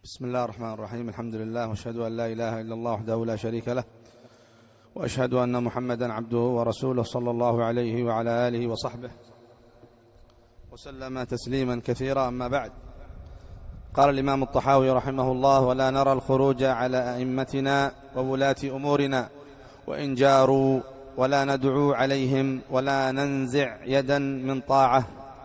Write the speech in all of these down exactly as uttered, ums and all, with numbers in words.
بسم الله الرحمن الرحيم. الحمد لله واشهد أن لا إله إلا الله وحده لا شريك له، وأشهد أن محمدا عبده ورسوله صلى الله عليه وعلى آله وصحبه وسلم تسليما كثيرا. أما بعد، قال الإمام الطحاوي رحمه الله: ولا نرى الخروج على أئمتنا وولاة أمورنا وإن جاروا، ولا ندعو عليهم، ولا ننزع يدا من طاعة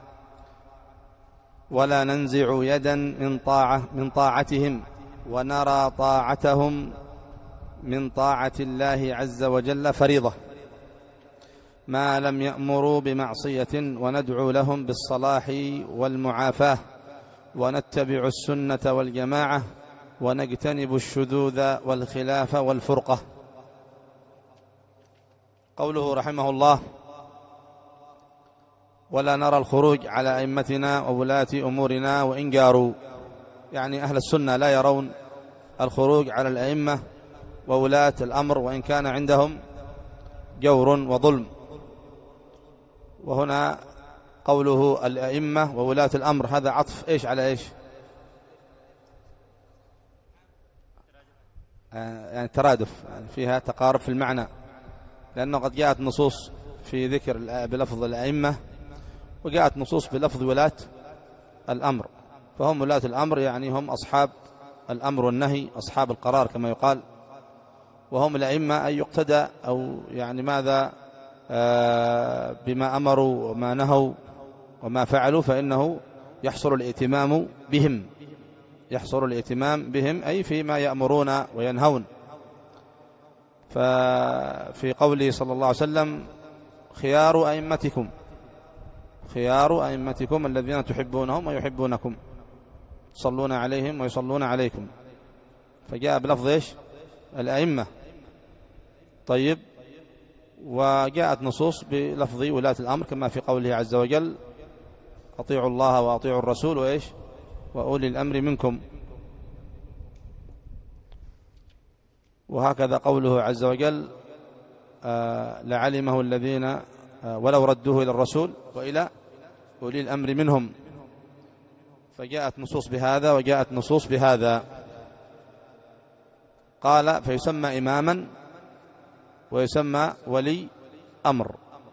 ولا ننزع يدا من طاعة من طاعتهم، ونرى طاعتهم من طاعة الله عز وجل فريضة ما لم يأمروا بمعصية، وندعو لهم بالصلاح والمعافاة، ونتبع السنة والجماعة، ونجتنب الشذوذ والخلاف والفرقة. قوله رحمه الله: ولا نرى الخروج على أئمتنا وولاة أمورنا وإن جاروا، يعني أهل السنة لا يرون الخروج على الأئمة وولاة الأمر وإن كان عندهم جور وظلم. وهنا قوله الأئمة وولاة الأمر هذا عطف إيش على إيش؟ يعني ترادف، يعني فيها تقارب في المعنى، لأنه قد جاءت نصوص في ذكر بلفظ الأئمة وجاءت نصوص بلفظ ولاة الأمر، فهم ولاة الأمر يعني هم أصحاب الأمر والنهي، أصحاب القرار كما يقال، وهم الأئمة أن يقتدى أو يعني ماذا آه بما أمروا وما نهوا وما فعلوا، فإنه يحصل الائتمام بهم يحصل الائتمام بهم أي فيما يأمرون وينهون. ففي قوله صلى الله عليه وسلم: خيار أئمتكم خيار أئمتكم الذين تحبونهم ويحبونكم، تصلون عليهم ويصلون عليكم، فجاء بلفظ إيش؟ الأئمة. طيب، وجاءت نصوص بلفظ ولاة الأمر كما في قوله عز وجل: أطيعوا الله وأطيعوا الرسول وإيش؟ وأولي الأمر منكم. وهكذا قوله عز وجل: آه لعلمه الذين آه ولو ردوه إلى الرسول وإلى أولي الأمر منهم. فجاءت نصوص بهذا وجاءت نصوص بهذا. قال: فيسمى إماما ويسمى ولي أمر.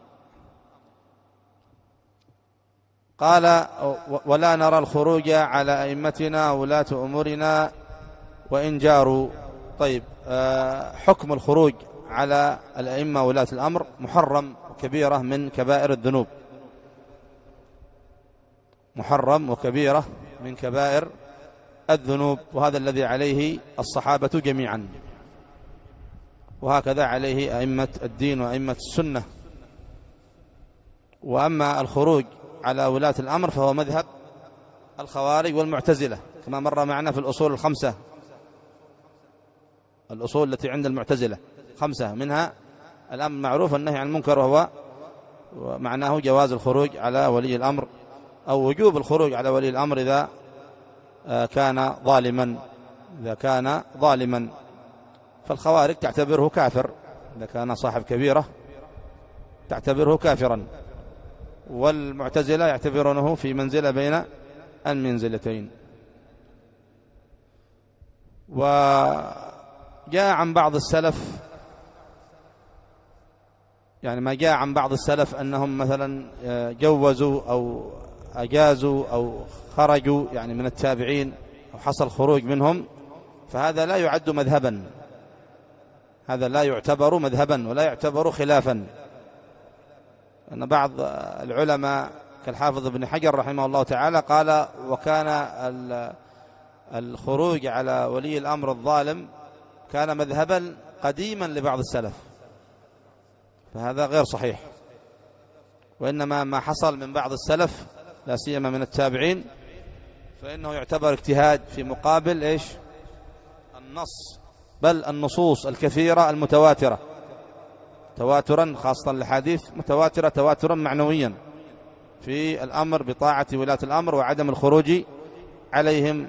قال: ولا نرى الخروج على أئمتنا ولاة أمورنا وإن جاروا. طيب، حكم الخروج على الأئمة ولاة الأمر محرم، كبيرة من كبائر الذنوب، محرم وكبيرة من كبائر الذنوب، وهذا الذي عليه الصحابة جميعا، وهكذا عليه أئمة الدين وأئمة السنة. وأما الخروج على ولاة الأمر فهو مذهب الخوارج والمعتزلة كما مر معنا في الأصول الخمسة، الأصول التي عند المعتزلة خمسة، منها الأمر معروف والنهي عن المنكر، وهو معناه جواز الخروج على ولي الأمر أو وجوب الخروج على ولي الأمر إذا كان ظالما إذا كان ظالما فالخوارج تعتبره كافر، إذا كان صاحب كبيرة تعتبره كافرا، والمعتزلة يعتبرونه في منزلة بين المنزلتين. وجاء عن بعض السلف، يعني ما جاء عن بعض السلف أنهم مثلا جوزوا أو أجازوا أو خرجوا يعني من التابعين أو حصل خروج منهم، فهذا لا يعد مذهبا، هذا لا يعتبر مذهبا ولا يعتبر خلافا. أن بعض العلماء كالحافظ ابن حجر رحمه الله تعالى قال: وكان الخروج على ولي الأمر الظالم كان مذهبا قديما لبعض السلف، فهذا غير صحيح، وإنما ما حصل من بعض السلف لا سيما من التابعين فإنه يعتبر اجتهاد في مقابل إيش؟ النص، بل النصوص الكثيرة المتواترة تواترا، خاصة الحديث متواترة تواترا معنويا في الأمر بطاعة ولاة الأمر وعدم الخروج عليهم.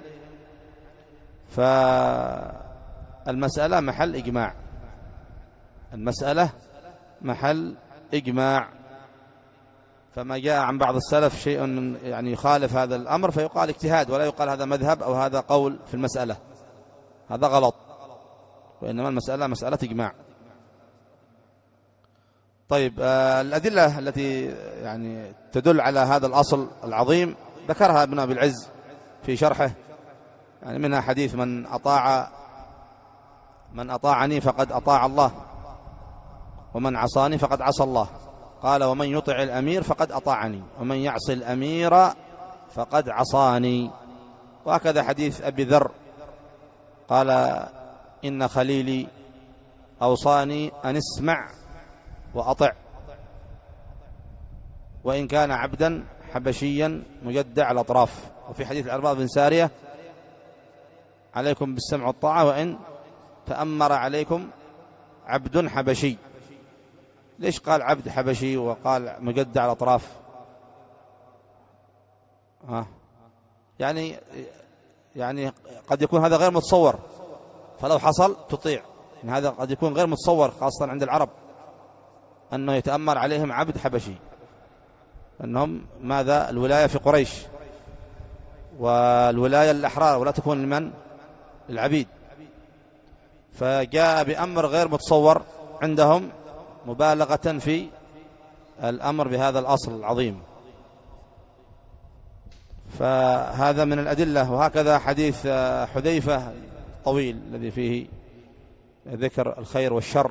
فالمسألة محل إجماع، المسألة محل إجماع. فما جاء عن بعض السلف شيء يعني يخالف هذا الأمر فيقال اجتهاد، ولا يقال هذا مذهب أو هذا قول في المسألة، هذا غلط، وإنما المسألة مسألة إجماع. طيب آه الأدلة التي يعني تدل على هذا الأصل العظيم ذكرها ابن أبي العز في شرحه، يعني منها حديث من أطاع من أطاعني فقد أطاع الله، ومن عصاني فقد عصى الله. قال ومن يطع الأمير فقد أطاعني، ومن يعصي الأمير فقد عصاني. وهكذا حديث أبي ذر قال إن خليلي أوصاني أن اسمع وأطع، وإن كان عبدا حبشيا مجدع الأطراف. وفي حديث العرباض بن سارية عليكم بالسمع والطاعة وإن تأمر عليكم عبد حبشي. ليش قال عبد حبشي وقال مجدع الأطراف؟ ها يعني يعني قد يكون هذا غير متصور، فلو حصل تطيع. يعني هذا قد يكون غير متصور خاصة عند العرب أنه يتأمر عليهم عبد حبشي، أنهم ماذا الولاية في قريش، والولاية الأحرار ولا تكون لمن؟ العبيد. فجاء بأمر غير متصور عندهم مبالغة في الأمر بهذا الأصل العظيم، فهذا من الأدلة. وهكذا حديث حذيفة طويل الذي فيه ذكر الخير والشر.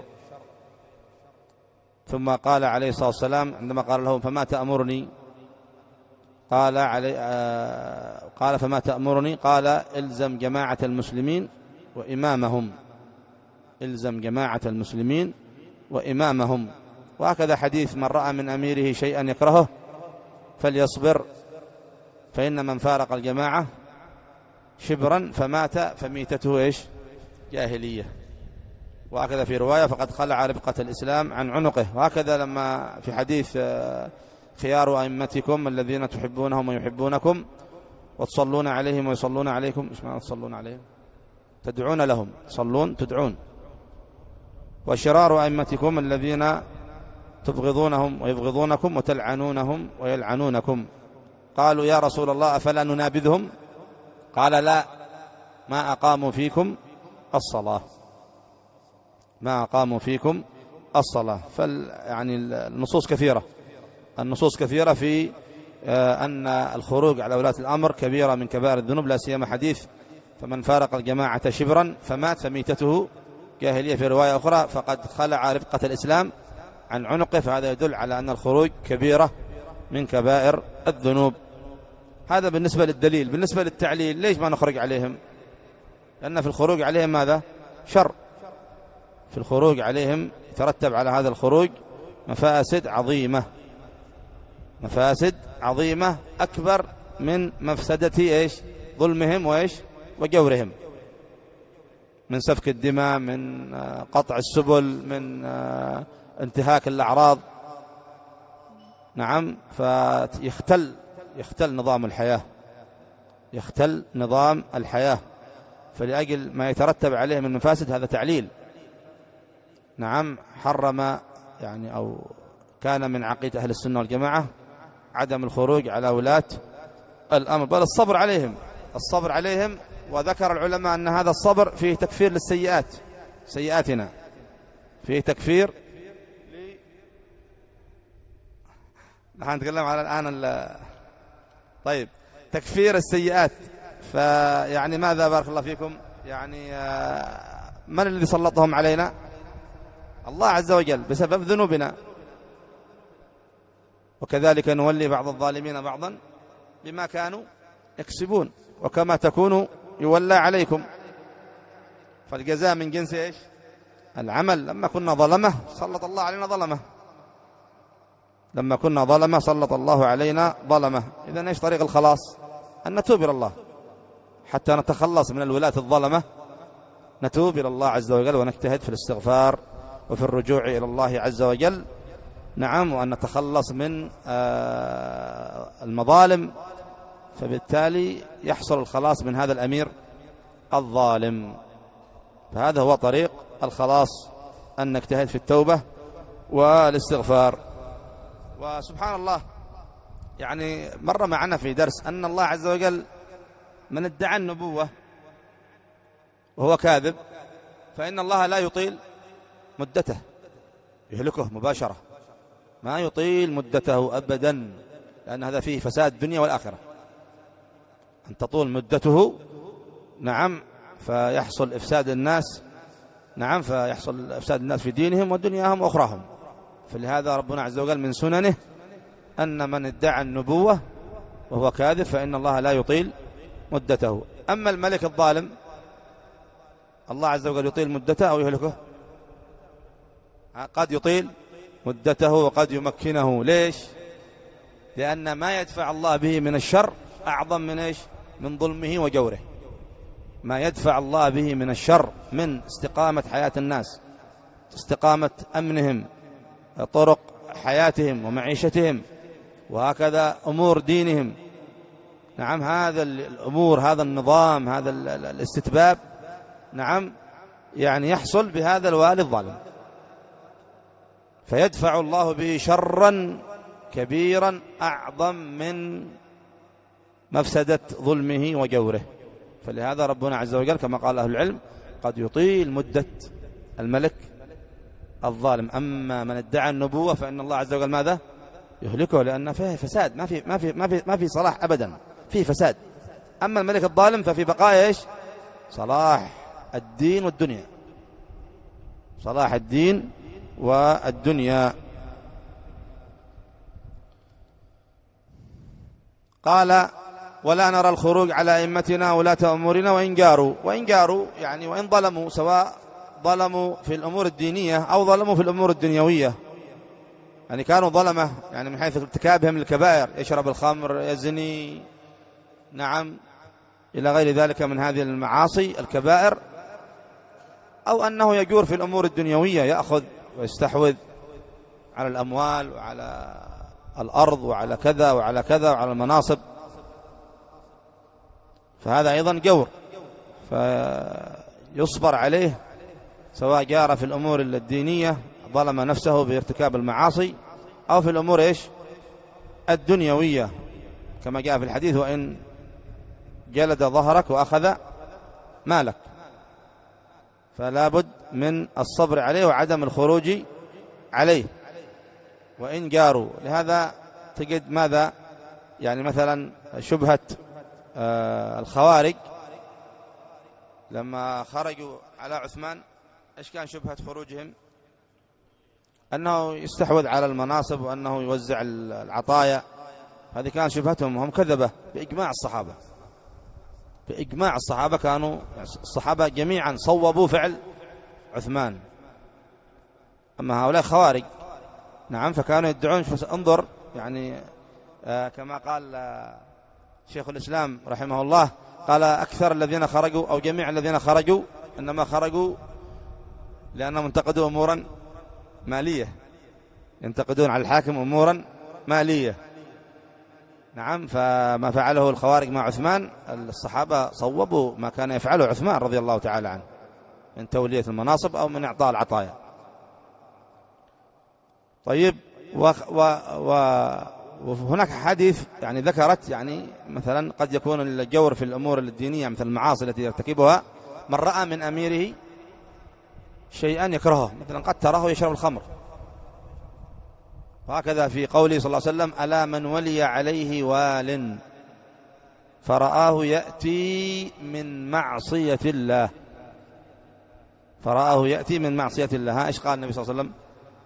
ثم قال عليه الصلاة والسلام عندما قال له فما تأمرني؟ قال علي آه قال فما تأمرني؟ قال الزم جماعة المسلمين وإمامهم، الزم جماعة المسلمين وإمامهم. وهكذا حديث من رأى من أميره شيئا يكرهه فليصبر، فإن من فارق الجماعة شبرا فمات فميتته إيش؟ جاهلية. وهكذا في رواية فقد خلع ربقة الإسلام عن عنقه. وهكذا لما في حديث خيار أئمتكم الذين تحبونهم ويحبونكم وتصلون عليهم ويصلون عليكم. إيش معنى تصلون عليهم؟ تدعون لهم، صلون تدعون. وشرار أئمتكم الذين تبغضونهم ويبغضونكم وتلعنونهم ويلعنونكم. قالوا يا رسول الله أفلا ننابذهم؟ قال لا، ما أقاموا فيكم الصلاة، ما أقاموا فيكم الصلاة. فال يعني النصوص كثيرة، النصوص كثيرة في أن الخروج على ولاة الأمر كبيرة من كبائر الذنوب، لا سيما حديث فمن فارق الجماعة شبرا فمات فميتته جاهلية. في رواية أخرى فقد خلع ربقة الإسلام عن عنقه. فهذا يدل على أن الخروج كبيرة من كبائر الذنوب. هذا بالنسبة للدليل. بالنسبة للتعليل ليش ما نخرج عليهم؟ لأن في الخروج عليهم ماذا؟ شر. في الخروج عليهم يترتب على هذا الخروج مفاسد عظيمة، مفاسد عظيمة أكبر من مفسدة إيش؟ ظلمهم وإيش؟ وجورهم، من سفك الدماء، من قطع السبل، من انتهاك الأعراض. نعم، فيختل يختل نظام الحياة، يختل نظام الحياة. فلأجل ما يترتب عليه من مفاسد هذا تعليل. نعم، حرم يعني أو كان من عقيدة أهل السنة والجماعة عدم الخروج على ولاة الأمر، بل الصبر عليهم، الصبر عليهم. وذكر العلماء أن هذا الصبر فيه تكفير للسيئات، سيئاتنا فيه تكفير. نحن نتكلم على الآن طيب تكفير السيئات. فيعني ماذا بارك الله فيكم؟ يعني من الذي سلطهم علينا؟ الله عز وجل بسبب ذنوبنا. وكذلك نولي بعض الظالمين بعضا بما كانوا يكسبون، وكما تكونوا يولى عليكم. فالجزاء من جنس إيش؟ العمل. لما كنا ظلمة سلط الله علينا ظلمة، لما كنا ظلمة سلط الله علينا ظلمة. إذن إيش طريق الخلاص؟ أن نتوب إلى الله حتى نتخلص من الولاة الظلمة. نتوب إلى الله عز وجل ونجتهد في الاستغفار وفي الرجوع إلى الله عز وجل. نعم، وأن نتخلص من المظالم، فبالتالي يحصل الخلاص من هذا الأمير الظالم. فهذا هو طريق الخلاص، أن نجتهد في التوبة والاستغفار. وسبحان الله، يعني مر معنا في درس أن الله عز وجل من ادعى النبوة وهو كاذب فإن الله لا يطيل مدته، يهلكه مباشرة، ما يطيل مدته أبدا، لأن هذا فيه فساد الدنيا والآخرة، أن تطول مدته. نعم، فيحصل إفساد الناس، نعم فيحصل إفساد الناس في دينهم ودنياهم وأخراهم. فلهذا ربنا عز وجل من سننه أن من ادعى النبوة وهو كاذب فإن الله لا يطيل مدته. أما الملك الظالم الله عز وجل يطيل مدته أو يهلكه؟ قد يطيل مدته وقد يمكنه. ليش؟ لأن ما يدفع الله به من الشر أعظم من إيش؟ من ظلمه وجوره. ما يدفع الله به من الشر من استقامة حياة الناس، استقامة أمنهم، طرق حياتهم ومعيشتهم، وهكذا أمور دينهم. نعم، هذا الأمور، هذا النظام، هذا الاستتباب، نعم يعني يحصل بهذا الوالي الظالم، فيدفع الله به شرا كبيرا أعظم من مفسدة ظلمه وجوره. فلهذا ربنا عز وجل كما قال أهل العلم قد يطيل مدة الملك الظالم. أما من ادعى النبوة فإن الله عز وجل ماذا؟ يهلكه، لأن فيه فساد، ما في ما في ما في ما في صلاح أبدا، فيه فساد. أما الملك الظالم ففي بقايا إيش؟ صلاح الدين والدنيا، صلاح الدين والدنيا. قال ولا نرى الخروج على أئمتنا ولاة أمورنا وإن جاروا. وإن جاروا يعني وإن ظلموا، سواء ظلموا في الأمور الدينية أو ظلموا في الأمور الدنيوية، يعني كانوا ظلمة يعني من حيث ارتكابهم الكبائر، يشرب الخمر، يزني، نعم إلى غير ذلك من هذه المعاصي الكبائر، أو أنه يجور في الأمور الدنيوية، يأخذ ويستحوذ على الأموال وعلى الأرض وعلى كذا وعلى كذا وعلى المناصب، فهذا أيضا جور، فيصبر عليه سواء جار في الأمور الدينية ظلم نفسه بارتكاب المعاصي، أو في الأمور إيش؟ الدنيوية، كما جاء في الحديث وإن جلد ظهرك وأخذ مالك. فلا بد من الصبر عليه وعدم الخروج عليه وإن جاروا. لهذا تجد ماذا يعني مثلا شبهة آه الخوارج لما خرجوا على عثمان، إيش كان شبهة خروجهم؟ أنه يستحوذ على المناصب وأنه يوزع العطايا، هذه كان شبهتهم، وهم كذبة بإجماع الصحابة، بإجماع الصحابة كانوا الصحابة جميعا صوبوا فعل عثمان. أما هؤلاء خوارج نعم فكانوا يدعون، انظر يعني آه كما قال آه شيخ الإسلام رحمه الله، قال أكثر الذين خرجوا أو جميع الذين خرجوا إنما خرجوا لأنهم انتقدوا أمورا مالية، ينتقدون على الحاكم أمورا مالية. نعم، فما فعله الخوارج مع عثمان الصحابة صوبوا ما كان يفعله عثمان رضي الله تعالى عنه من تولية المناصب أو من إعطاء العطايا. طيب، وهناك حديث يعني ذكرت يعني مثلا قد يكون الجور في الأمور الدينية مثل المعاصي التي يرتكبها، من رأى من أميره شيئا يكرهه، مثلا قد تراه يشرب الخمر، وهكذا في قوله صلى الله عليه وسلم ألا من ولي عليه وال فرآه يأتي من معصية الله، فرآه يأتي من معصية الله. ها إيش قال النبي صلى الله عليه وسلم؟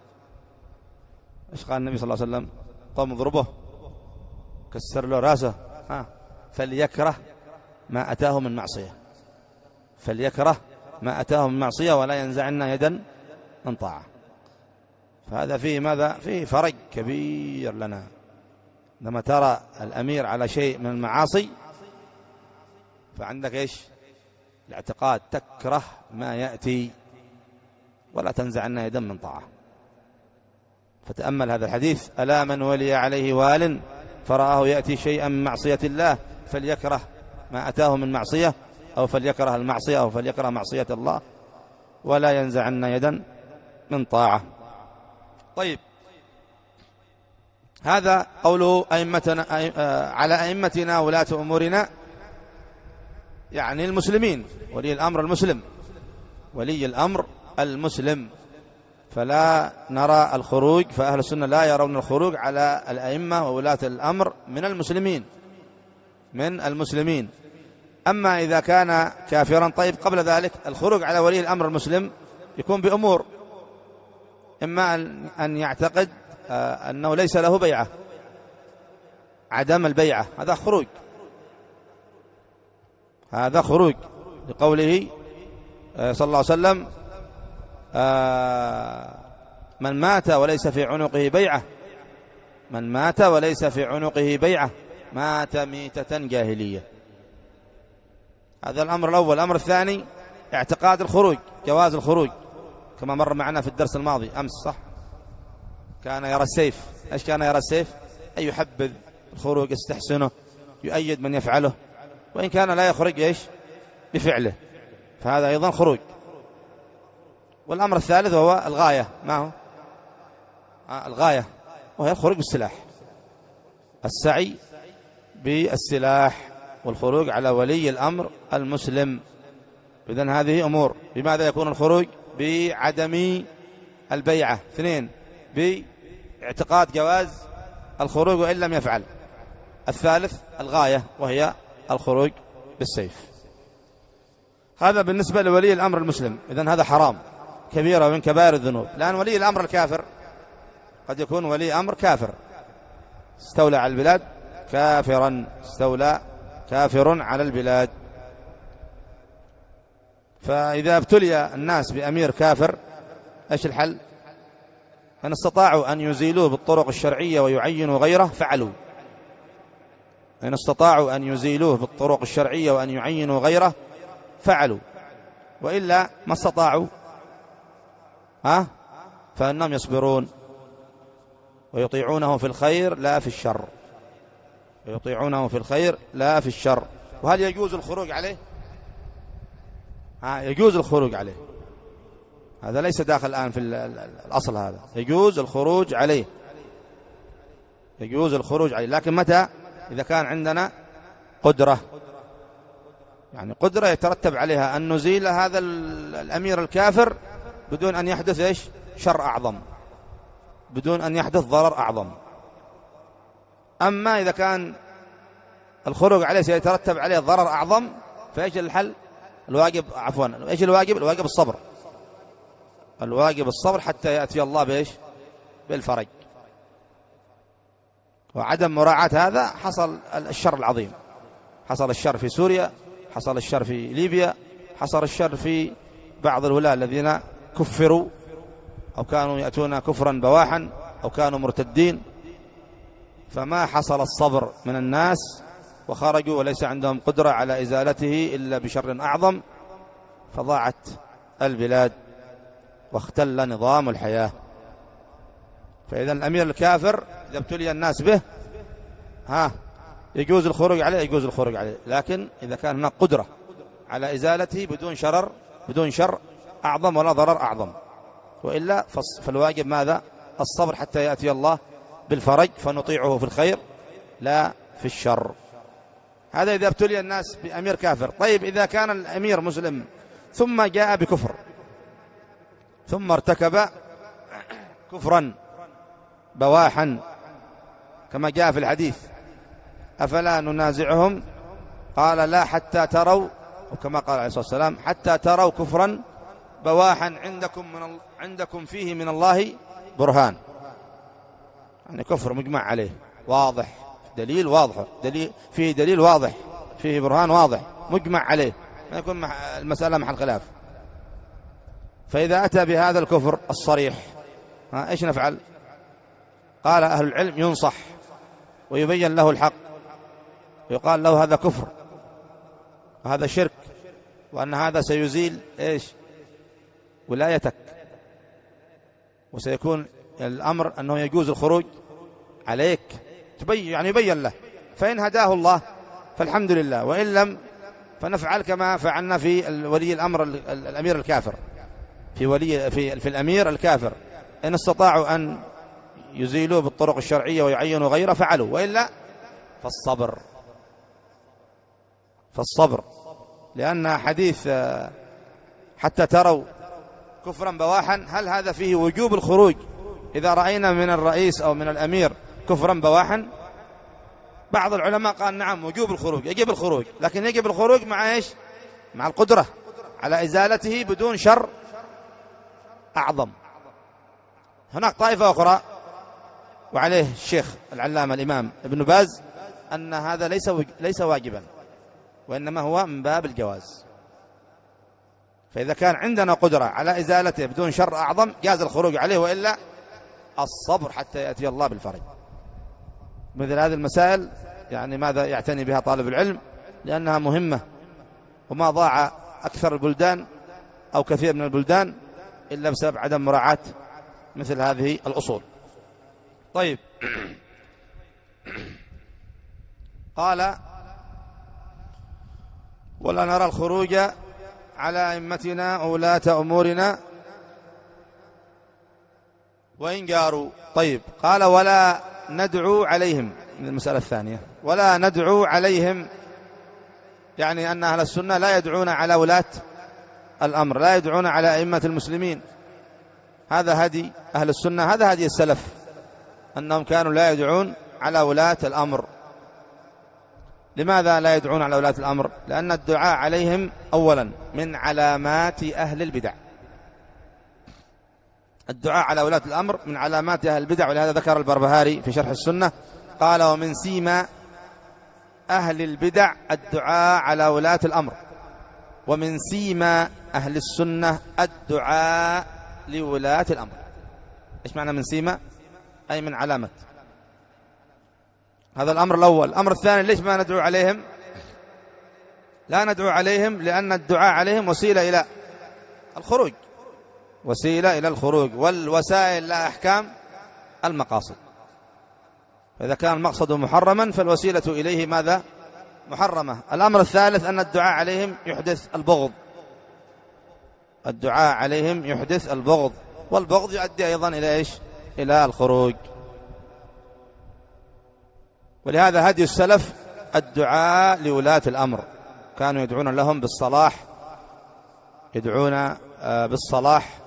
إيش قال النبي صلى الله عليه وسلم؟ قام اضربه، كسر له راسه، ها فليكره ما أتاه من معصية، فليكره ما أتاه من معصية ولا ينزعنا يدا من طاعة. فهذا فيه ماذا؟ فيه فرق كبير لنا لما ترى الأمير على شيء من المعاصي، فعندك إيش؟ الاعتقاد تكره ما يأتي ولا تنزعنا يدا من طاعة. فتأمل هذا الحديث، ألا من ولي عليه وال فرآه يأتي شيئا من معصية الله فليكره ما أتاه من معصية، أو فليكره المعصية، أو فليكره معصية الله ولا ينزعن يدا من طاعة. طيب، هذا قوله أئمتنا على أئمتنا ولاة أمورنا، يعني المسلمين، ولي الأمر المسلم، ولي الأمر المسلم. فلا نرى الخروج، فأهل السنة لا يرون الخروج على الأئمة وولاة الأمر من المسلمين من المسلمين. أما إذا كان كافرا، طيب قبل ذلك الخروج على ولي الأمر المسلم يكون بأمور: إما أن يعتقد أنه ليس له بيعة، عدم البيعة، هذا خروج، هذا خروج لقوله صلى الله عليه وسلم: من مات وليس في عنقه بيعة من مات وليس في عنقه بيعة مات ميتة جاهلية. هذا الأمر الأول. الأمر الثاني اعتقاد الخروج، جواز الخروج، كما مر معنا في الدرس الماضي أمس، صح؟ كان يرى السيف. إيش كان يرى السيف؟ أن يحبذ الخروج، يستحسنه، يؤيد من يفعله، وإن كان لا يخرج إيش بفعله، فهذا أيضا خروج. والأمر الثالث وهو الغاية. ما هو آه الغاية؟ وهي الخروج بالسلاح، السعي بالسلاح والخروج على ولي الأمر المسلم. إذن هذه أمور. بماذا يكون الخروج؟ بعدم البيعة. اثنين، باعتقاد جواز الخروج وإن لم يفعل. الثالث الغاية، وهي الخروج بالسيف. هذا بالنسبة لولي الأمر المسلم. إذن هذا حرام، كبيرة من كبائر الذنوب. لأن ولي الأمر الكافر قد يكون ولي أمر كافر، استولى على البلاد كافرا، استولى كافر على البلاد. فإذا ابتلي الناس بأمير كافر، إيش الحل؟ إن استطاعوا أن يزيلوه بالطرق الشرعية ويعينوا غيره فعلوا. إن استطاعوا أن يزيلوه بالطرق الشرعية وأن يعينوا غيره فعلوا، وإلا ما استطاعوا ها فإنهم يصبرون ويطيعونه في الخير لا في الشر، ويطيعونه في الخير لا في الشر. وهل يجوز الخروج عليه؟ ها يجوز الخروج عليه، هذا ليس داخل الآن في الأصل، هذا يجوز الخروج عليه، يجوز الخروج عليه. لكن متى؟ إذا كان عندنا قدرة، يعني قدرة يترتب عليها أن نزيل هذا الأمير الكافر بدون أن يحدث إيش شر أعظم، بدون أن يحدث ضرر أعظم. أما إذا كان الخروج عليه سيترتب عليه ضرر أعظم، فإيش الحل؟ الواجب عفوا إيش الواجب؟ الواجب الصبر، الواجب الصبر حتى يأتي الله بإيش بالفرج. وعدم مراعاة هذا حصل الشر العظيم، حصل الشر في سوريا، حصل الشر في ليبيا، حصل الشر في بعض الولاة الذين كفروا أو كانوا يأتون كفرا بواحا أو كانوا مرتدين، فما حصل الصبر من الناس وخرجوا وليس عندهم قدرة على إزالته إلا بشر أعظم، فضاعت البلاد واختل نظام الحياة. فإذا الأمير الكافر إذا ابتلي الناس به ها يجوز الخروج عليه، يجوز الخروج عليه، لكن إذا كان هناك قدرة على إزالته بدون شرر بدون شر أعظم ولا ضرر أعظم، وإلا فالواجب ماذا؟ الصبر حتى يأتي الله بالفرج، فنطيعه في الخير لا في الشر. هذا إذا ابتلي الناس بأمير كافر. طيب إذا كان الأمير مسلم ثم جاء بكفر، ثم ارتكب كفرا بواحا كما جاء في الحديث، أفلا ننازعهم؟ قال لا حتى تروا، وكما قال عليه الصلاة والسلام حتى تروا كفرا بواحا عندكم من ال... عندكم فيه من الله برهان. يعني كفر مجمع عليه واضح، دليل واضح، دليل فيه دليل واضح، فيه برهان واضح مجمع عليه، ما يكون المسألة محل خلاف. فإذا أتى بهذا الكفر الصريح ها إيش نفعل؟ قال أهل العلم ينصح ويبين له الحق، ويقال له هذا كفر وهذا شرك، وأن هذا سيزيل إيش ولايتك، وسيكون الأمر أنه يجوز الخروج عليك، تبين يعني يبين له. فإن هداه الله فالحمد لله، وإن لم فنفعل كما فعلنا في ولي الأمر الأمير الكافر، في ولي في, في الأمير الكافر إن استطاعوا أن يزيلوه بالطرق الشرعية ويعينوا غيره فعلوا، وإلا فالصبر فالصبر لأن حديث حتى تروا كفرا بواحا، هل هذا فيه وجوب الخروج إذا رأينا من الرئيس أو من الأمير كفرا بواحا؟ بعض العلماء قال نعم وجوب الخروج، يجب الخروج، لكن يجب الخروج مع إيش؟ مع القدرة على إزالته بدون شر أعظم. هناك طائفة أخرى وعليه الشيخ العلامة الإمام ابن باز أن هذا ليس ليس واجبا، وإنما هو من باب الجواز. فإذا كان عندنا قدرة على إزالته بدون شر أعظم جاز الخروج عليه، وإلا الصبر حتى يأتي الله بالفرج. مثل هذه المسائل يعني ماذا يعتني بها طالب العلم، لأنها مهمة، وما ضاع أكثر البلدان أو كثير من البلدان إلا بسبب عدم مراعاة مثل هذه الأصول. طيب، قال ولا نرى الخروج على أئمتنا وولاة أمورنا وإن جاروا. طيب، قال ولا ندعو عليهم، من المسألة الثانية، ولا ندعو عليهم، يعني أن أهل السنة لا يدعون على ولاة الأمر، لا يدعون على أئمة المسلمين. هذا هدي أهل السنة، هذا هدي السلف، أنهم كانوا لا يدعون على ولاة الأمر. لماذا لا يدعون على ولاة الأمر؟ لأن الدعاء عليهم أولا من علامات أهل البدع، الدعاء على ولاة الأمر من علامات أهل البدع. ولهذا ذكر البربهاري في شرح السنة قال ومن سيما أهل البدع الدعاء على ولاة الأمر، ومن سيما أهل السنة الدعاء لولاة الأمر. إيش معنى من سيما؟ أي من علامة. هذا الأمر الأول. الأمر الثاني، ليش ما ندعو عليهم؟ لا ندعو عليهم لأن الدعاء عليهم وسيلة إلى الخروج، وسيلة إلى الخروج، والوسائل لا أحكام المقاصد. فإذا كان المقصد محرما فالوسيلة إليه ماذا؟ محرمة. الأمر الثالث أن الدعاء عليهم يحدث البغض، الدعاء عليهم يحدث البغض، والبغض يؤدي أيضا إلى إيش؟ إلى الخروج. ولهذا هدي السلف الدعاء لولاة الأمر، كانوا يدعون لهم بالصلاح، يدعون بالصلاح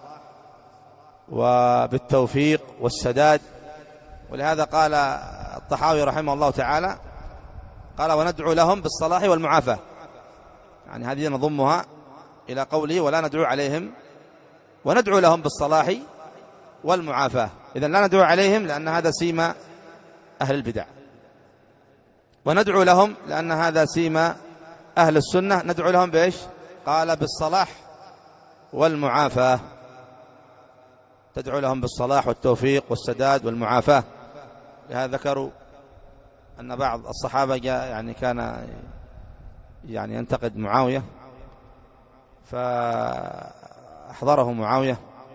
وبالتوفيق والسداد. ولهذا قال الطحاوي رحمه الله تعالى قال وندعو لهم بالصلاح والمعافاة، يعني هذه نضمها إلى قوله ولا ندعو عليهم، وندعو لهم بالصلاح والمعافاة. إذن لا ندعو عليهم لأن هذا سيما أهل البدع، وندعو لهم لأن هذا سيما أهل السنة. ندعو لهم بإيش؟ قال بالصلاح والمعافاة، تدعو لهم بالصلاح والتوفيق والسداد والمعافاة. لهذا ذكروا أن بعض الصحابة جاء يعني كان يعني ينتقد معاوية، فأحضره معاوية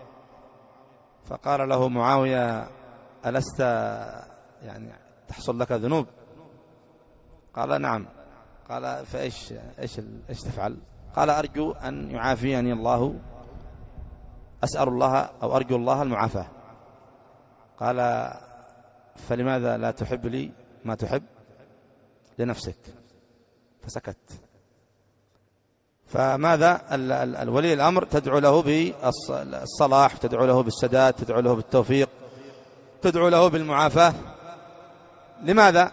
فقال له معاوية ألست يعني تحصل لك ذنوب؟ قال نعم. قال فإيش إيش إيش تفعل؟ قال أرجو أن يعافيني الله، أسأل الله أو أرجو الله المعافاة. قال فلماذا لا تحب لي ما تحب لنفسك؟ فسكت. فماذا الولي الأمر تدعو له بالصلاح، تدعو له بالسداد، تدعو له بالتوفيق، تدعو له بالمعافاة. لماذا؟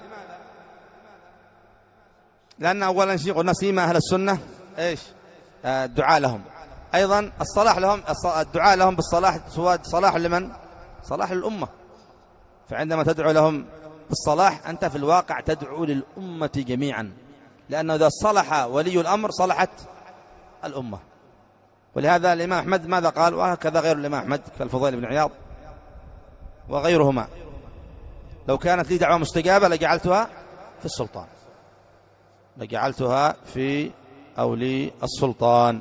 لأن أولا شيء قلنا سيما أهل السنة إيش؟ الدعاء لهم، أيضا الصلاح لهم، الدعاء لهم بالصلاح سواء صلاح لمن؟ صلاح للأمة. فعندما تدعو لهم بالصلاح أنت في الواقع تدعو للأمة جميعا، لأنه إذا صلح ولي الأمر صلحت الأمة. ولهذا الإمام أحمد ماذا قال؟ وهكذا غير الإمام أحمد كالفضيل بن عياض وغيرهما، لو كانت لي دعوة مستجابة لجعلتها في السلطان، لجعلتها في أولي السلطان.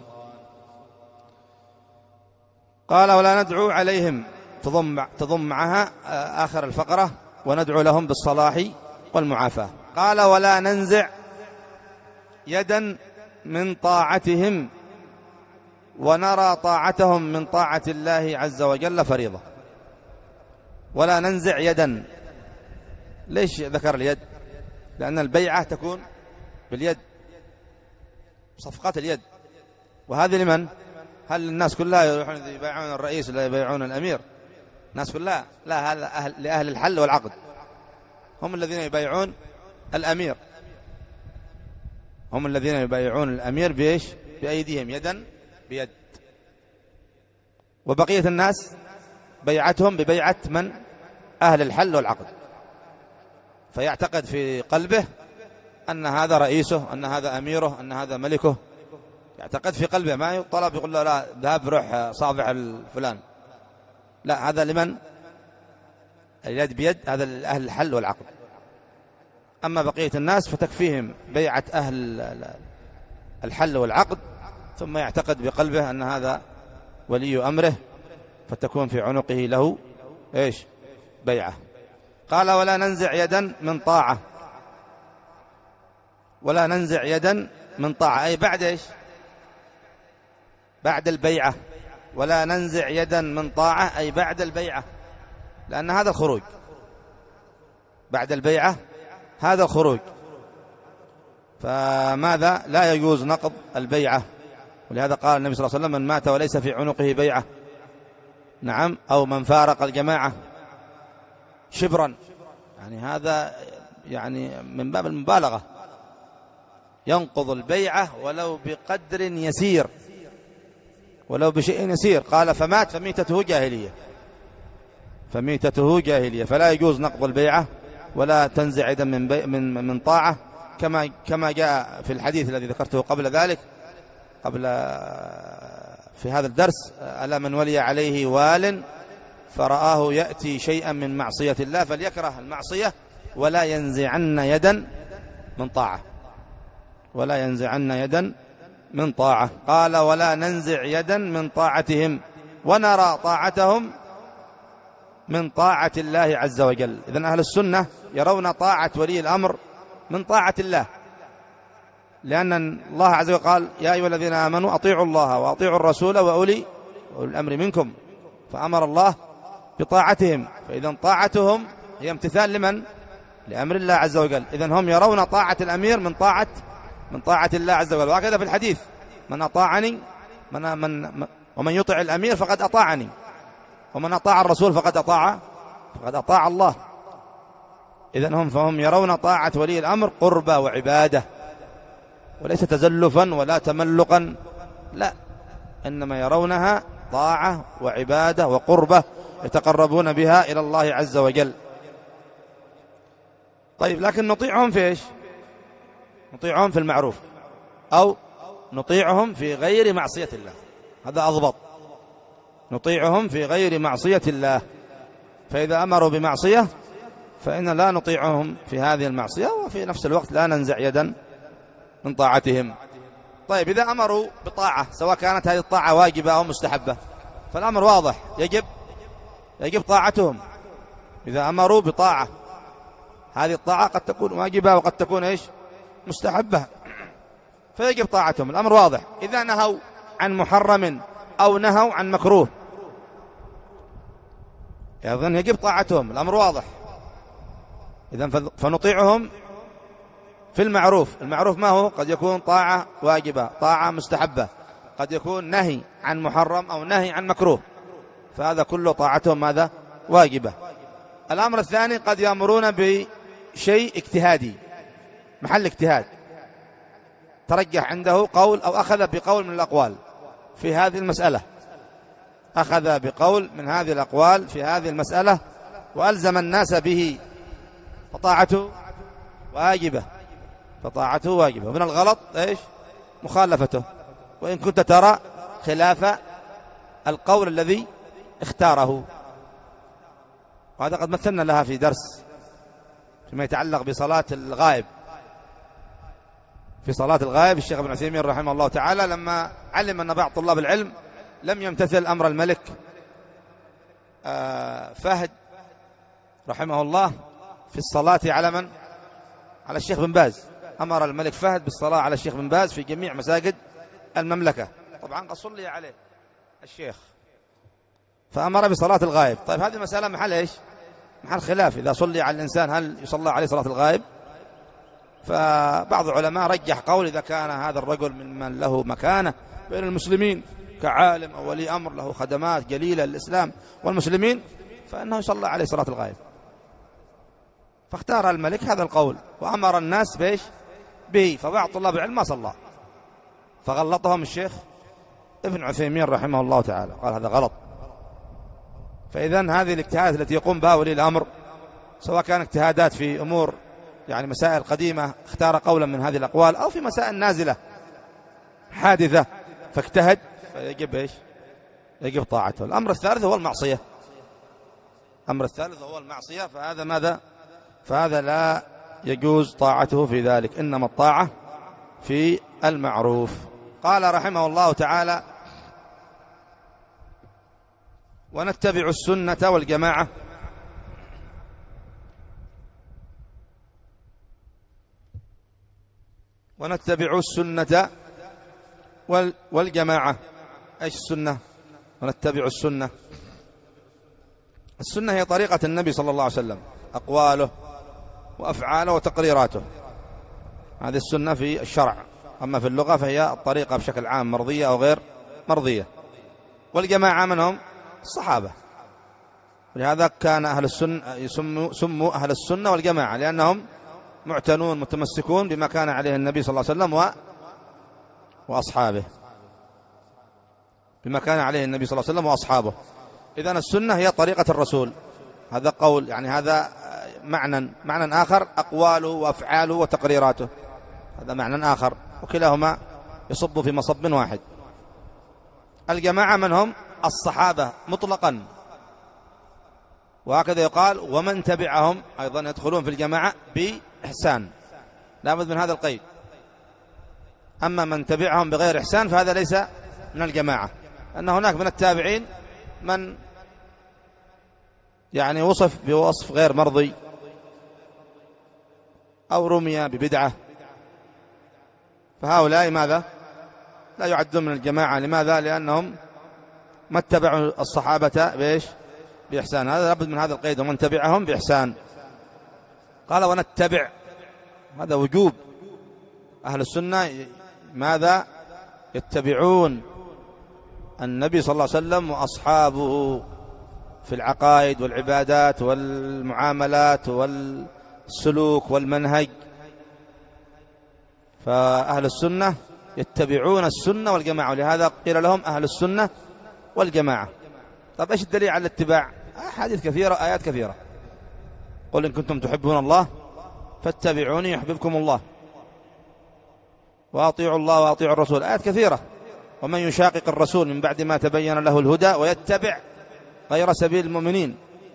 قال ولا ندعو عليهم، تضم, تضم معها آخر الفقرة وندعو لهم بالصلاح والمعافاة. قال ولا ننزع يدا من طاعتهم ونرى طاعتهم من طاعة الله عز وجل فريضة. ولا ننزع يدا. ليش ذكر اليد؟ لأن البيعة تكون باليد، صفقات اليد. وهذه لمن؟ هل الناس كلها يروحون يبيعون الرئيس ولا يبيعون الأمير؟ الناس كلها؟ لا، هذا أهل لأهل الحل والعقد، هم الذين يبيعون الأمير، هم الذين يبيعون الأمير بإيش؟ بأيديهم، يدا بيد. وبقية الناس بيعتهم ببيعة من؟ أهل الحل والعقد. فيعتقد في قلبه أن هذا رئيسه، أن هذا أميره، أن هذا ملكه، يعتقد في قلبه، ما يطلب يقول له لا ذهب روح صافح الفلان، لا، هذا لمن؟ اليد بيد، هذا لأهل الحل والعقد. أما بقية الناس فتكفيهم بيعة أهل الحل والعقد، ثم يعتقد بقلبه أن هذا ولي أمره، فتكون في عنقه له إيش؟ بيعة. قال ولا ننزع يدا من طاعة، ولا ننزع يدا من طاعة أي بعد إيش؟ بعد البيعة. ولا ننزع يدا من طاعة أي بعد البيعة، لأن هذا الخروج بعد البيعة، هذا الخروج. فماذا؟ لا يجوز نقض البيعة. ولهذا قال النبي صلى الله عليه وسلم من مات وليس في عنقه بيعة، نعم، أو من فارق الجماعة شبرا، يعني هذا يعني من باب المبالغة، ينقض البيعة ولو بقدر يسير، ولو بشيء يسير. قال فمات فميتته جاهلية، فميتته جاهلية. فلا يجوز نقض البيعة ولا تنزع يدا من, بي من من طاعة، كما كما جاء في الحديث الذي ذكرته قبل ذلك، قبل في هذا الدرس: ألا من ولي عليه وال فرآه يأتي شيئا من معصية الله فليكره المعصية ولا ينزعن يدا من طاعة، ولا ينزعن يدا من طاعة. قال ولا ننزع يدا من طاعتهم ونرى طاعتهم من طاعة الله عز وجل. إذن أهل السنة يرون طاعة ولي الأمر من طاعة الله، لأن الله عز وجل قال يا أيها الذين آمنوا أطيعوا الله وأطيعوا الرسول وأولي الأمر منكم، فأمر الله بطاعتهم. فإذن طاعتهم هي امتثال لمن؟ لأمر الله عز وجل. إذن هم يرون طاعة الأمير من طاعة من طاعة الله عز وجل. وهكذا في الحديث: من أطاعني من من ومن يطع الأمير فقد أطاعني، ومن أطاع الرسول فقد أطاع فقد أطاع الله. إذن هم فهم يرون طاعة ولي الأمر قربة وعبادة، وليس تزلفا ولا تملقا، لا، إنما يرونها طاعة وعبادة وقربة يتقربون بها إلى الله عز وجل. طيب، لكن نطيعهم في إيش؟ نطيعهم في المعروف، أو نطيعهم في غير معصية الله، هذا أضبط. نطيعهم في غير معصية الله، فإذا أمروا بمعصية فإن لا نطيعهم في هذه المعصية، وفي نفس الوقت لا ننزع يدا من طاعتهم. طيب، إذا أمروا بطاعة سواء كانت هذه الطاعة واجبة أو مستحبة فالأمر واضح، يجب يجب طاعتهم. إذا أمروا بطاعة، هذه الطاعة قد تكون واجبة وقد تكون إيش؟ مستحبة، فيجب طاعتهم، الأمر واضح. إذا نهوا عن محرم أو نهوا عن مكروه أيضا يجب طاعتهم، الأمر واضح. إذن فنطيعهم في المعروف. المعروف ما هو؟ قد يكون طاعة واجبة، طاعة مستحبة، قد يكون نهي عن محرم أو نهي عن مكروه، فهذا كله طاعتهم ماذا؟ واجبة. الأمر الثاني: قد يأمرون بشيء اجتهادي، محل اجتهاد، ترجح عنده قول أو أخذ بقول من الأقوال في هذه المسألة، أخذ بقول من هذه الأقوال في هذه المسألة وألزم الناس به، فطاعته واجبة، فطاعته واجبة. ومن الغلط إيش؟ مخالفته، وإن كنت ترى خلاف القول الذي اختاره. وهذا قد مثلنا لها في درس فيما يتعلق بصلاة الغائب. في صلاة الغائب الشيخ ابن عثيمين رحمه الله تعالى لما علم أن بعض طلاب العلم لم يمتثل أمر الملك فهد رحمه الله في الصلاة على من؟ على الشيخ بن باز. أمر الملك فهد بالصلاة على الشيخ بن باز في جميع مساجد المملكة، طبعا قد صلي عليه الشيخ، فأمر بصلاة الغائب. طيب، هذه المسألة محل إيش؟ محل خلاف إذا صلي على الإنسان هل يصلى عليه صلاة الغائب. فبعض العلماء رجح قول إذا كان هذا الرجل ممن له مكانة بين المسلمين كعالم أو ولي أمر له خدمات جليلة للإسلام والمسلمين فإنه يصلى عليه صلاة الغائب. فاختار الملك هذا القول وأمر الناس بإيش به. فبعض طلاب العلم ما صلى، فغلطهم الشيخ ابن عثيمين رحمه الله تعالى، قال هذا غلط. فإذن هذه الاجتهادات التي يقوم بها ولي الأمر سواء كان اجتهادات في أمور يعني مسائل قديمة اختار قولا من هذه الأقوال، أو في مسائل نازلة حادثة فاجتهد، فيجب إيش يجب طاعته. الأمر الثالث هو المعصية، الأمر الثالث هو المعصية، فهذا ماذا فهذا لا يجوز طاعته في ذلك، إنما الطاعة في المعروف. قال رحمه الله تعالى ونتبع السنة والجماعة ونتبع السنة والجماعة. ايش السنة؟ ونتبع السنة، السنة هي طريقة النبي صلى الله عليه وسلم، أقواله وأفعاله وتقريراته، هذه السنة في الشرع. أما في اللغة فهي الطريقة بشكل عام مرضية أو غير مرضية. والجماعة منهم الصحابة، ولهذا كان أهل السنة يسموا سموا أهل السنة والجماعة لأنهم معتنون متمسكون بما كان عليه النبي صلى الله عليه وسلم و... وأصحابه بما كان عليه النبي صلى الله عليه وسلم وأصحابه. إذن السنة هي طريقة الرسول، هذا قول يعني هذا معنى معنى آخر، أقواله وأفعاله وتقريراته، هذا معنى آخر، وكلاهما يصب في مصب واحد. الجماعة من هم؟ الصحابة مطلقا، وهكذا يقال ومن تبعهم أيضا يدخلون في الجماعة بإحسان، لا بد من هذا القيد. أما من تبعهم بغير إحسان فهذا ليس من الجماعة، أن هناك من التابعين من يعني وصف بوصف غير مرضي أو رمي ببدعة، فهؤلاء ماذا؟ لا يعدون من الجماعة. لماذا؟ لأنهم ما اتبعوا الصحابة بإيش؟ بإحسان، هذا لابد من هذا القيد، ومن تبعهم بإحسان. قال ونتبع، هذا وجوب. أهل السنة ماذا؟ يتبعون النبي صلى الله عليه وسلم وأصحابه في العقائد والعبادات والمعاملات والسلوك والمنهج. فأهل السنة يتبعون السنة والجماعة، ولهذا قيل لهم أهل السنة والجماعة. طب إيش الدليل على الاتباع؟ أحاديث كثيرة، آيات كثيرة. قل إن كنتم تحبون الله فاتبعوني يحببكم الله، وأطيعوا الله وأطيعوا الرسول، آيات كثيرة. ومن يشاقق الرسول من بعد ما تبين له الهدى ويتبع غير سبيل المؤمنين،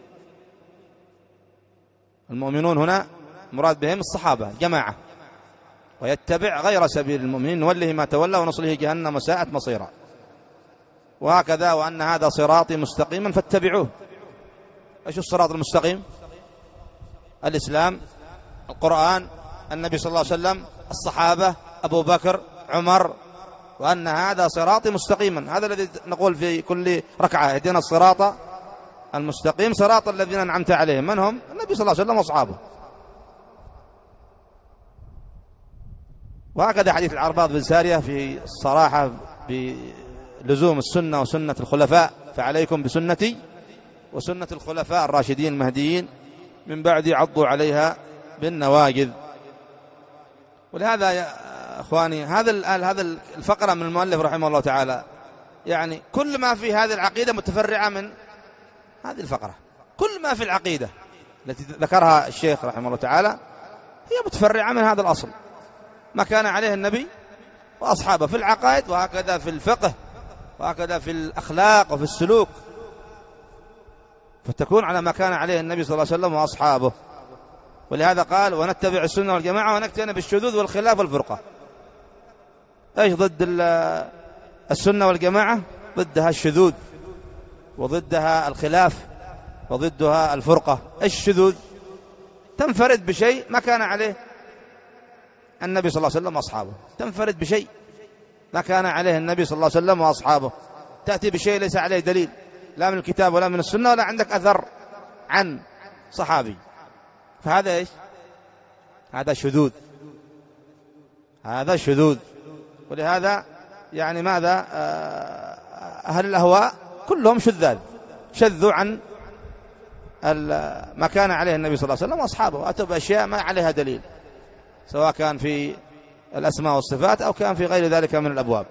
المؤمنون هنا مراد بهم الصحابة جماعة، ويتبع غير سبيل المؤمنين نوله ما تولى ونصله جهنم وساءت مصيرا. وهكذا وأن هذا صراطي مستقيما فاتبعوه. ايش الصراط المستقيم؟ الإسلام، القرآن، النبي صلى الله عليه وسلم، الصحابة، أبو بكر، عمر، وأن هذا صراطي مستقيما. هذا الذي نقول في كل ركعة اهدنا الصراط المستقيم صراط الذين أنعمت عليهم، من هم؟ النبي صلى الله عليه وسلم وأصحابه. وهكذا حديث العرباض بن سارية في الصراحة بلزوم السنة وسنة الخلفاء، فعليكم بسنتي وسنة الخلفاء الراشدين المهديين من بعد عضوا عليها بالنواجذ. ولهذا يا أخواني هذا هذا الفقرة من المؤلف رحمه الله تعالى، يعني كل ما في هذه العقيدة متفرعة من هذه الفقرة، كل ما في العقيدة التي ذكرها الشيخ رحمه الله تعالى هي متفرعة من هذا الأصل، ما كان عليه النبي وأصحابه في العقائد، وهكذا في الفقه، وهكذا في الأخلاق وفي السلوك، فتكون على ما كان عليه النبي صلى الله عليه وسلم وأصحابه. ولهذا قال ونتبع السنة والجماعة ونجتنب الشذوذ والخلاف والفرقة. ايش ضد السنة والجماعة؟ ضدها الشذوذ، وضدها الخلاف، وضدها الفرقة. ايش الشذوذ؟ تنفرد بشيء ما كان عليه النبي صلى الله عليه وسلم وأصحابه، تنفرد بشيء ما كان عليه النبي صلى الله عليه وسلم وأصحابه، تأتي بشيء ليس عليه دليل لا من الكتاب ولا من السنة ولا عندك أثر عن صحابي، فهذا إيش؟ هذا شذوذ، هذا شذوذ. ولهذا يعني ماذا أهل الأهواء كلهم شذاذ، شذوا عن ما كان عليه النبي صلى الله عليه وسلم وأصحابه، أتوا بأشياء ما عليها دليل، سواء كان في الأسماء والصفات أو كان في غير ذلك من الأبواب.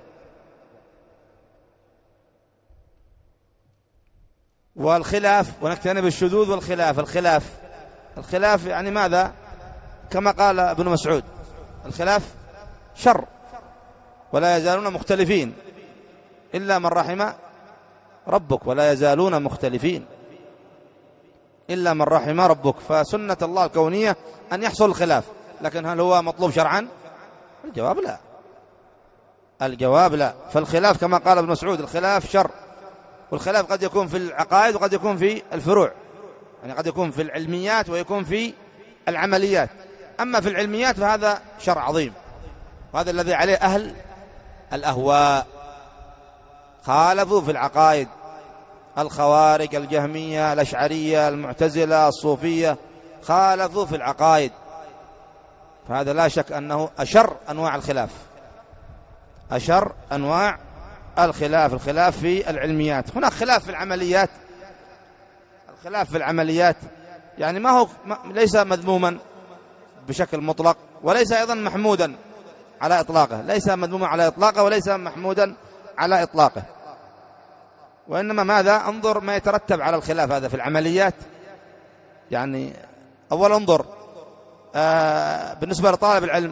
والخلاف، ونجتنب الشذوذ والخلاف. الخلاف الخلاف يعني ماذا؟ كما قال ابن مسعود: الخلاف شر ولا يزالون مختلفين إلا من رحم ربك، ولا يزالون مختلفين إلا من رحم ربك. فسنة الله الكونية أن يحصل الخلاف، لكن هل هو مطلوب شرعا؟ الجواب لا، الجواب لا. فالخلاف كما قال ابن مسعود: الخلاف شر. والخلاف قد يكون في العقائد وقد يكون في الفروع، يعني قد يكون في العلميات ويكون في العمليات. أما في العلميات فهذا شر عظيم، وهذا الذي عليه أهل الأهواء. خالفوا في العقائد: الخوارج، الجهمية، الأشعرية، المعتزلة، الصوفية، خالفوا في العقائد. فهذا لا شك أنه أشر أنواع الخلاف، أشر أنواع الخلاف. الخلاف في العلميات. هناك خلاف في العمليات. الخلاف في العمليات يعني ما هو ليس مذموما بشكل مطلق، وليس أيضا محمودا على إطلاقه، ليس مذموما على إطلاقه وليس محمودا على إطلاقه، وإنما ماذا؟ انظر ما يترتب على الخلاف هذا في العمليات. يعني أول انظر آه بالنسبة لطالب العلم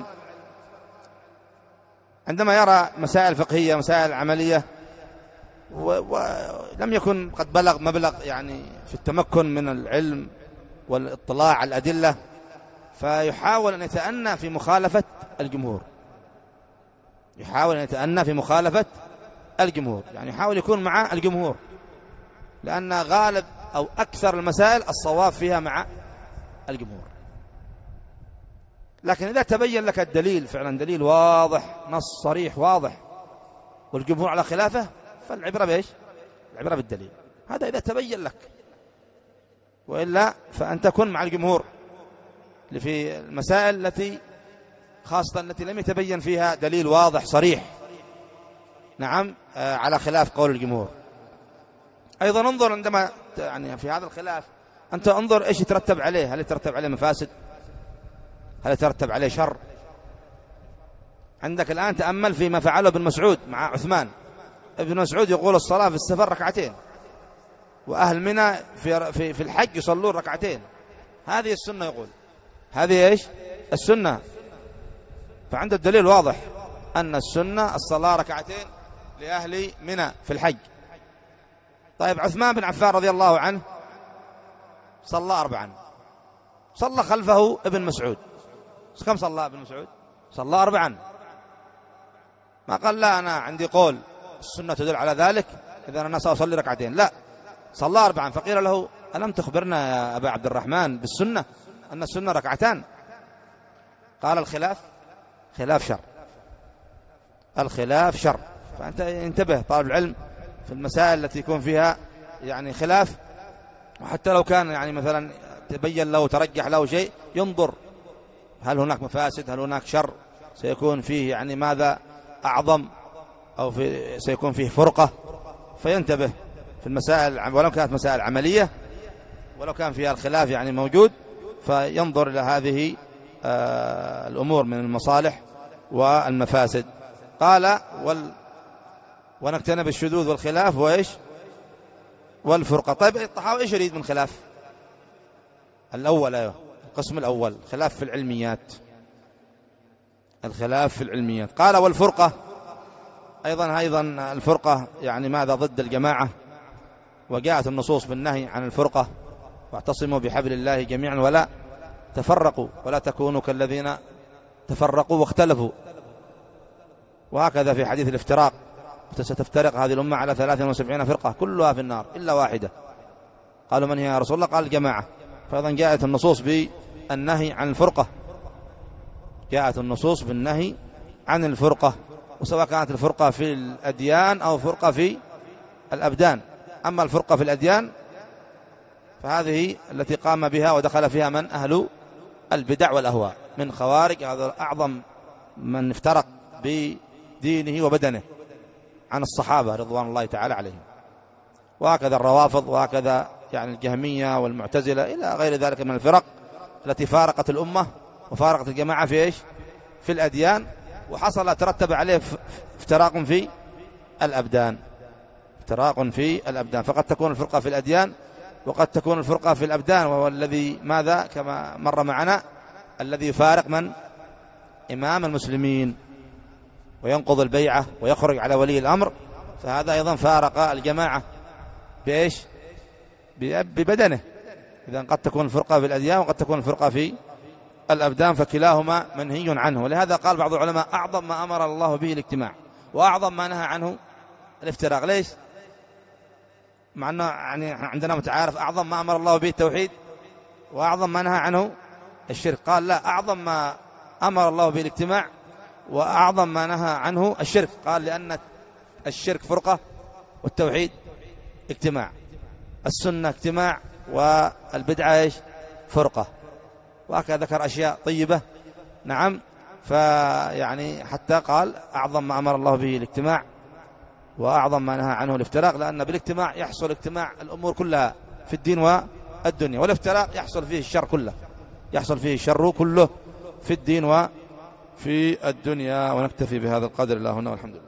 عندما يرى مسائل فقهية، مسائل عملية، ولم يكن قد بلغ مبلغ يعني في التمكن من العلم والاطلاع على الأدلة، فيحاول أن يتأنى في مخالفة الجمهور، يحاول أن يتأنى في مخالفة الجمهور، يعني يحاول يكون مع الجمهور، لأن غالب أو أكثر المسائل الصواب فيها مع الجمهور. لكن إذا تبين لك الدليل فعلا دليل واضح، نص صريح واضح، والجمهور على خلافه، فالعبرة بإيش؟ العبرة بالدليل. هذا إذا تبين لك، وإلا فأنت كن مع الجمهور في المسائل التي خاصة التي لم يتبين فيها دليل واضح صريح، نعم، على خلاف قول الجمهور. أيضا انظر عندما يعني في هذا الخلاف أنت انظر إيش يترتب عليه، هل يترتب عليه مفاسد؟ هل يترتب عليه شر؟ عندك الآن تأمل فيما فعله ابن مسعود مع عثمان. ابن مسعود يقول الصلاة في السفر ركعتين، وأهل منى في في في الحج يصلون ركعتين. هذه السنة، يقول هذه إيش؟ السنة. فعند الدليل واضح أن السنة الصلاة ركعتين لأهل منى في الحج. طيب عثمان بن عفان رضي الله عنه صلى أربعا، صلى خلفه ابن مسعود. كم صلى ابن مسعود؟ صلى أربعا. ما قال لا أنا عندي قول السنة تدل على ذلك إذا أنا سأصلي ركعتين، لا، صلى أربعا. فقيل له: ألم تخبرنا يا أبا عبد الرحمن بالسنة أن السنة ركعتان؟ قال: الخلاف خلاف شر، الخلاف شر. فأنت انتبه طالب العلم في المسائل التي يكون فيها يعني خلاف، وحتى لو كان يعني مثلا تبين له ترجح له شيء، ينظر هل هناك مفاسد، هل هناك شر سيكون فيه يعني ماذا أعظم، أو في سيكون فيه فرقة، فينتبه في المسائل ولو كانت مسائل عملية، ولو كان فيها الخلاف يعني موجود، فينظر إلى هذه آه الأمور من المصالح والمفاسد. قال: وال ونجتنب الشذوذ والخلاف وإيش؟ والفرقة. طيب الطحاوي إيش يريد من خلاف؟ الأول، أيوه، القسم الأول خلاف في العلميات، الخلاف في العلميات. قال: والفرقة أيضا أيضا الفرقة يعني ماذا؟ ضد الجماعة، وجاءت النصوص بالنهي عن الفرقة: واعتصموا بحبل الله جميعا ولا تفرقوا ولا تكونوا كالذين تفرقوا واختلفوا. وهكذا في حديث الافتراق: ستفترق هذه الأمة على ثلاثة وسبعين فرقة كلها في النار إلا واحدة. قالوا: من هي يا رسول الله؟ قال: الجماعة. فأيضا جاءت النصوص بالنهي عن الفرقة، جاءت النصوص بالنهي عن الفرقة، وسواء كانت الفرقة في الأديان أو فرقة في الأبدان. أما الفرقة في الأديان فهذه التي قام بها ودخل فيها من؟ أهل البدع والأهواء من خوارج. هذا أعظم من افترق بدينه وبدنه عن الصحابة رضوان الله تعالى عليهم. وهكذا الروافض، وهكذا يعني الجهمية والمعتزلة إلى غير ذلك من الفرق التي فارقت الأمة وفارقت الجماعة في إيش؟ في الأديان، وحصل ترتب عليه افتراق في الأبدان، افتراق في الأبدان. فقد تكون الفرقة في الأديان وقد تكون الفرقة في الأبدان، وهو الذي ماذا كما مر معنا الذي يفارق من؟ إمام المسلمين وينقض البيعة ويخرج على ولي الأمر، فهذا أيضا فارق الجماعة بإيش؟ ببدنه. إذن قد تكون الفرقة في الأديان وقد تكون الفرقة في الأبدان، فكلاهما منهي عنه. ولهذا قال بعض العلماء أعظم ما أمر الله به الاجتماع وأعظم ما نهى عنه الافتراق. ليش؟ مع أنه يعني عندنا متعارف أعظم ما أمر الله به التوحيد وأعظم ما نهى عنه الشرك. قال لا، أعظم ما أمر الله به الاجتماع وأعظم ما نهى عنه الشرك. قال لأن الشرك فرقة والتوحيد اجتماع، السنة اجتماع والبدعة ايش؟ فرقة. وهكذا ذكر أشياء طيبة. نعم. فيعني حتى قال أعظم ما أمر الله به الاجتماع وأعظم ما نهى عنه الافتراق، لأن بالاجتماع يحصل اجتماع الأمور كلها في الدين والدنيا، والافتراق يحصل فيه الشر كله، يحصل فيه الشر كله في الدين وفي الدنيا. ونكتفي بهذا القدر. الله هنا والحمد لله.